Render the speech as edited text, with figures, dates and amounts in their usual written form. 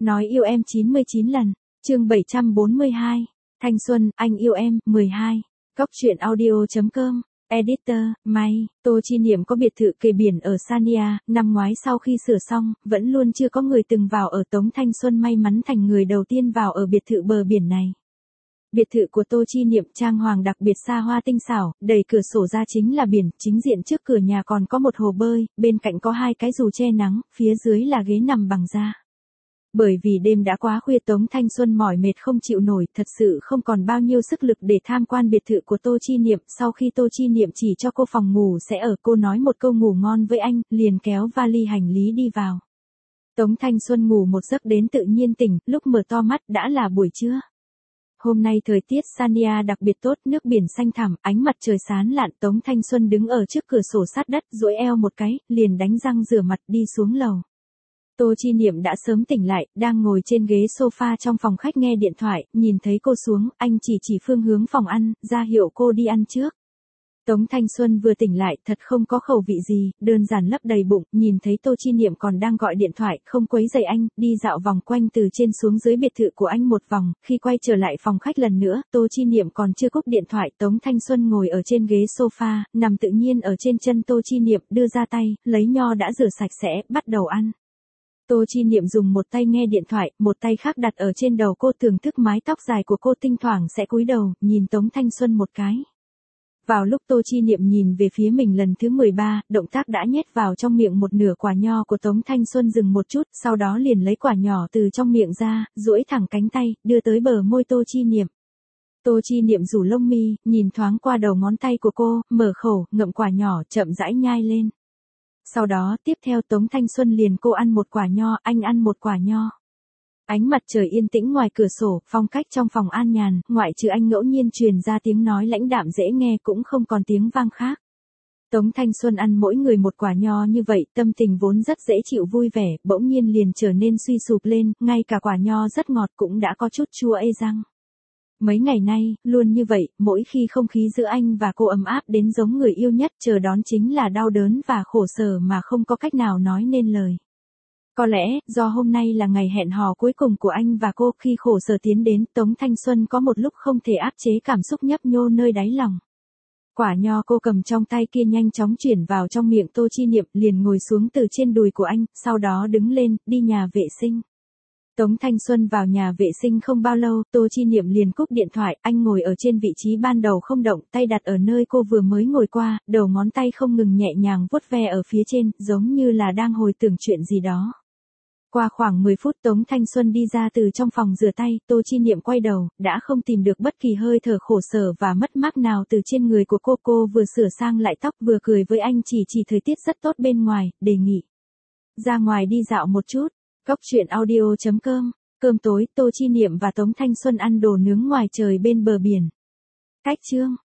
Nói yêu em 99 lần. Chương 742. Thanh xuân, anh yêu em, 12. Góc truyện audio.com. Editor, May. Tô Chi Niệm có biệt thự kề biển ở Sania, năm ngoái sau khi sửa xong, vẫn luôn chưa có người từng vào ở. Tống Thanh Xuân may mắn thành người đầu tiên vào ở biệt thự bờ biển này. Biệt thự của Tô Chi Niệm trang hoàng đặc biệt xa hoa tinh xảo, đẩy cửa sổ ra chính là biển, chính diện trước cửa nhà còn có một hồ bơi, bên cạnh có hai cái dù che nắng, phía dưới là ghế nằm bằng da. Bởi vì đêm đã quá khuya, Tống Thanh Xuân mỏi mệt không chịu nổi, thật sự không còn bao nhiêu sức lực để tham quan biệt thự của Tô Chi Niệm. Sau khi Tô Chi Niệm chỉ cho cô phòng ngủ sẽ ở, cô nói một câu ngủ ngon với anh, liền kéo vali hành lý đi vào. Tống Thanh Xuân ngủ một giấc đến tự nhiên tỉnh, lúc mở to mắt đã là buổi trưa. Hôm nay thời tiết Sania đặc biệt tốt, nước biển xanh thẳm, ánh mặt trời sáng lạn. Tống Thanh Xuân đứng ở trước cửa sổ sát đất, duỗi eo một cái, liền đánh răng rửa mặt đi xuống lầu. Tô Chi Niệm đã sớm tỉnh lại, đang ngồi trên ghế sofa trong phòng khách nghe điện thoại, nhìn thấy cô xuống, anh chỉ phương hướng phòng ăn, ra hiệu cô đi ăn trước. Tống Thanh Xuân vừa tỉnh lại, thật không có khẩu vị gì, đơn giản lấp đầy bụng, nhìn thấy Tô Chi Niệm còn đang gọi điện thoại, không quấy rầy anh, đi dạo vòng quanh từ trên xuống dưới biệt thự của anh một vòng. Khi quay trở lại phòng khách lần nữa, Tô Chi Niệm còn chưa cúp điện thoại. Tống Thanh Xuân ngồi ở trên ghế sofa, nằm tự nhiên ở trên chân Tô Chi Niệm, đưa ra tay, lấy nho đã rửa sạch sẽ, bắt đầu ăn. Tô Chi Niệm dùng một tay nghe điện thoại, một tay khác đặt ở trên đầu cô, thưởng thức mái tóc dài của cô, thỉnh thoảng sẽ cúi đầu, nhìn Tống Thanh Xuân một cái. Vào lúc Tô Chi Niệm nhìn về phía mình lần thứ 13, động tác đã nhét vào trong miệng một nửa quả nho của Tống Thanh Xuân dừng một chút, sau đó liền lấy quả nhỏ từ trong miệng ra, duỗi thẳng cánh tay, đưa tới bờ môi Tô Chi Niệm. Tô Chi Niệm rủ lông mi, nhìn thoáng qua đầu ngón tay của cô, mở khẩu, ngậm quả nhỏ, chậm rãi nhai lên. Sau đó, tiếp theo Tống Thanh Xuân liền cô ăn một quả nho, anh ăn một quả nho. Ánh mặt trời yên tĩnh ngoài cửa sổ, phong cách trong phòng an nhàn, ngoại trừ anh ngẫu nhiên truyền ra tiếng nói lãnh đạm dễ nghe cũng không còn tiếng vang khác. Tống Thanh Xuân ăn mỗi người một quả nho như vậy, tâm tình vốn rất dễ chịu vui vẻ, bỗng nhiên liền trở nên suy sụp lên, ngay cả quả nho rất ngọt cũng đã có chút chua ê răng. Mấy ngày nay, luôn như vậy, mỗi khi không khí giữa anh và cô ấm áp đến giống người yêu nhất, chờ đón chính là đau đớn và khổ sở mà không có cách nào nói nên lời. Có lẽ, do hôm nay là ngày hẹn hò cuối cùng của anh và cô, khi khổ sở tiến đến, Tống Thanh Xuân có một lúc không thể áp chế cảm xúc nhấp nhô nơi đáy lòng. Quả nho cô cầm trong tay kia nhanh chóng chuyển vào trong miệng Tô Chi Niệm, liền ngồi xuống từ trên đùi của anh, sau đó đứng lên, đi nhà vệ sinh. Tống Thanh Xuân vào nhà vệ sinh không bao lâu, Tô Chi Niệm liền cúp điện thoại, anh ngồi ở trên vị trí ban đầu không động, tay đặt ở nơi cô vừa mới ngồi qua, đầu ngón tay không ngừng nhẹ nhàng vuốt ve ở phía trên, giống như là đang hồi tưởng chuyện gì đó. Qua khoảng 10 phút Tống Thanh Xuân đi ra từ trong phòng rửa tay, Tô Chi Niệm quay đầu, đã không tìm được bất kỳ hơi thở khổ sở và mất mát nào từ trên người của cô vừa sửa sang lại tóc vừa cười với anh, chỉ thời tiết rất tốt bên ngoài, đề nghị ra ngoài đi dạo một chút. Góc truyện audio.com. Cơm tối, Tô Chi Niệm và Tống Thanh Xuân ăn đồ nướng ngoài trời bên bờ biển. Cách chương.